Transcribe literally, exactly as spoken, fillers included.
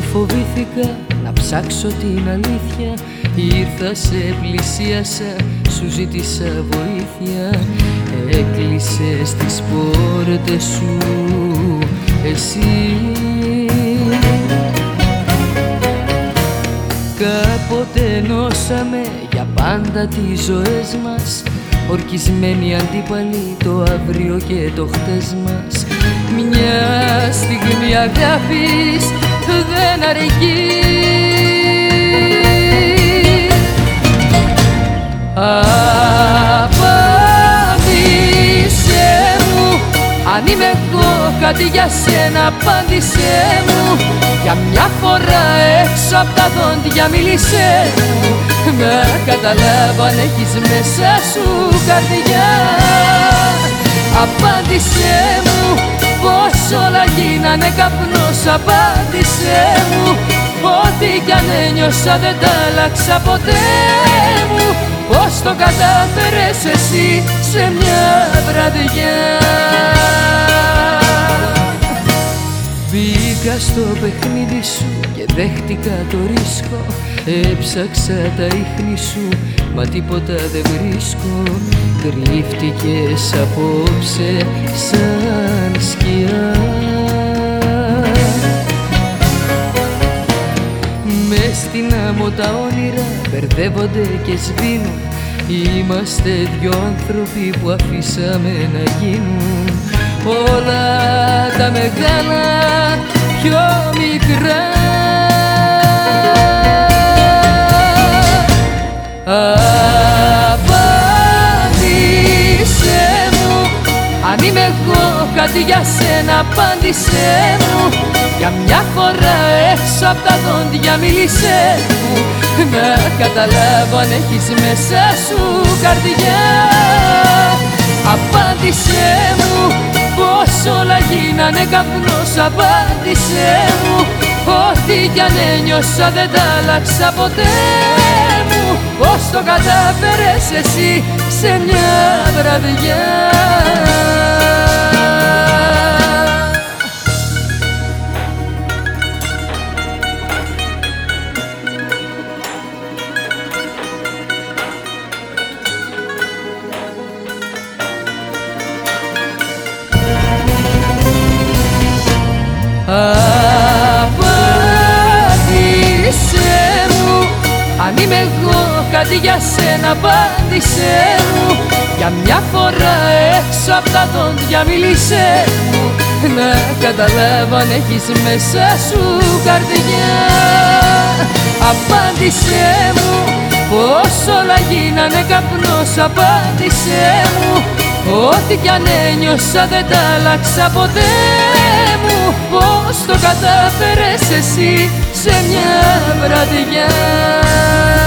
φοβήθηκα να ψάξω την αλήθεια. Ήρθα, σε πλησίασα, σου ζήτησα βοήθεια. Έκλεισες τις πόρτες σου εσύ. Κάποτε ενώσαμε για πάντα τις ζωές μας, ορκισμένοι αντίπαλοι το αύριο και το χτες μας. Μια στιγμή αγάπης δεν αρκεί. Απάντησέ μου, αν είμαι εγώ κάτι για σένα, απάντησέ μου. Για μια φορά έξω απ' τα δόντια μίλησέ μου. Να καταλάβω αν έχεις μέσα σου καρδιά. Απάντησέ μου, πως όλα γίνανε καπνός. Απάντησέ μου, ό,τι κι αν ένιωσα δεν τ' άλλαξα ποτέ μου. Πώς το κατάφερες εσύ σε μια βραδιά. Μπήκα στο παιχνίδι σου και δέχτηκα το ρίσκο. Έψαξα τα ίχνη σου, μα τίποτα δεν βρίσκω. Κρύφτηκες απόψε σαν σκιά. Μες στην άμμο τα όνειρα μπερδεύονται και σβήνουν. Είμαστε δυο άνθρωποι που αφήσαμε να γίνουν όλα τα μεγάλα πιο μικρά. Απάντησέ μου, αν είμαι εγώ κάτι για σένα, απάντησέ μου. Για μια φορά έξω απ' τα δόντια μίλησέ μου. Να καταλάβω αν έχεις μέσα σου καρδιά. Απάντησέ μου, πως όλα γίνανε καπνός. Απάντησέ μου, ό,τι κι αν ένιωσα δεν τ' άλλαξα ποτέ μου. Πώς το κατάφερες εσύ σε μια βραδιά. Απάντησέ μου, αν είμαι εγώ κάτι για σένα, απάντησέ μου. Για μια φορά έξω απ' τα δόντια μίλησέ μου. Να καταλάβω αν έχεις μέσα σου καρδιά. Απάντησέ μου, πως όλα γίνανε καπνός. Απάντησέ μου, ό,τι κι αν ένιωσα δεν τ' άλλαξα ποτέ μου. Πώς το κατάφερες εσύ σε μια βραδιά.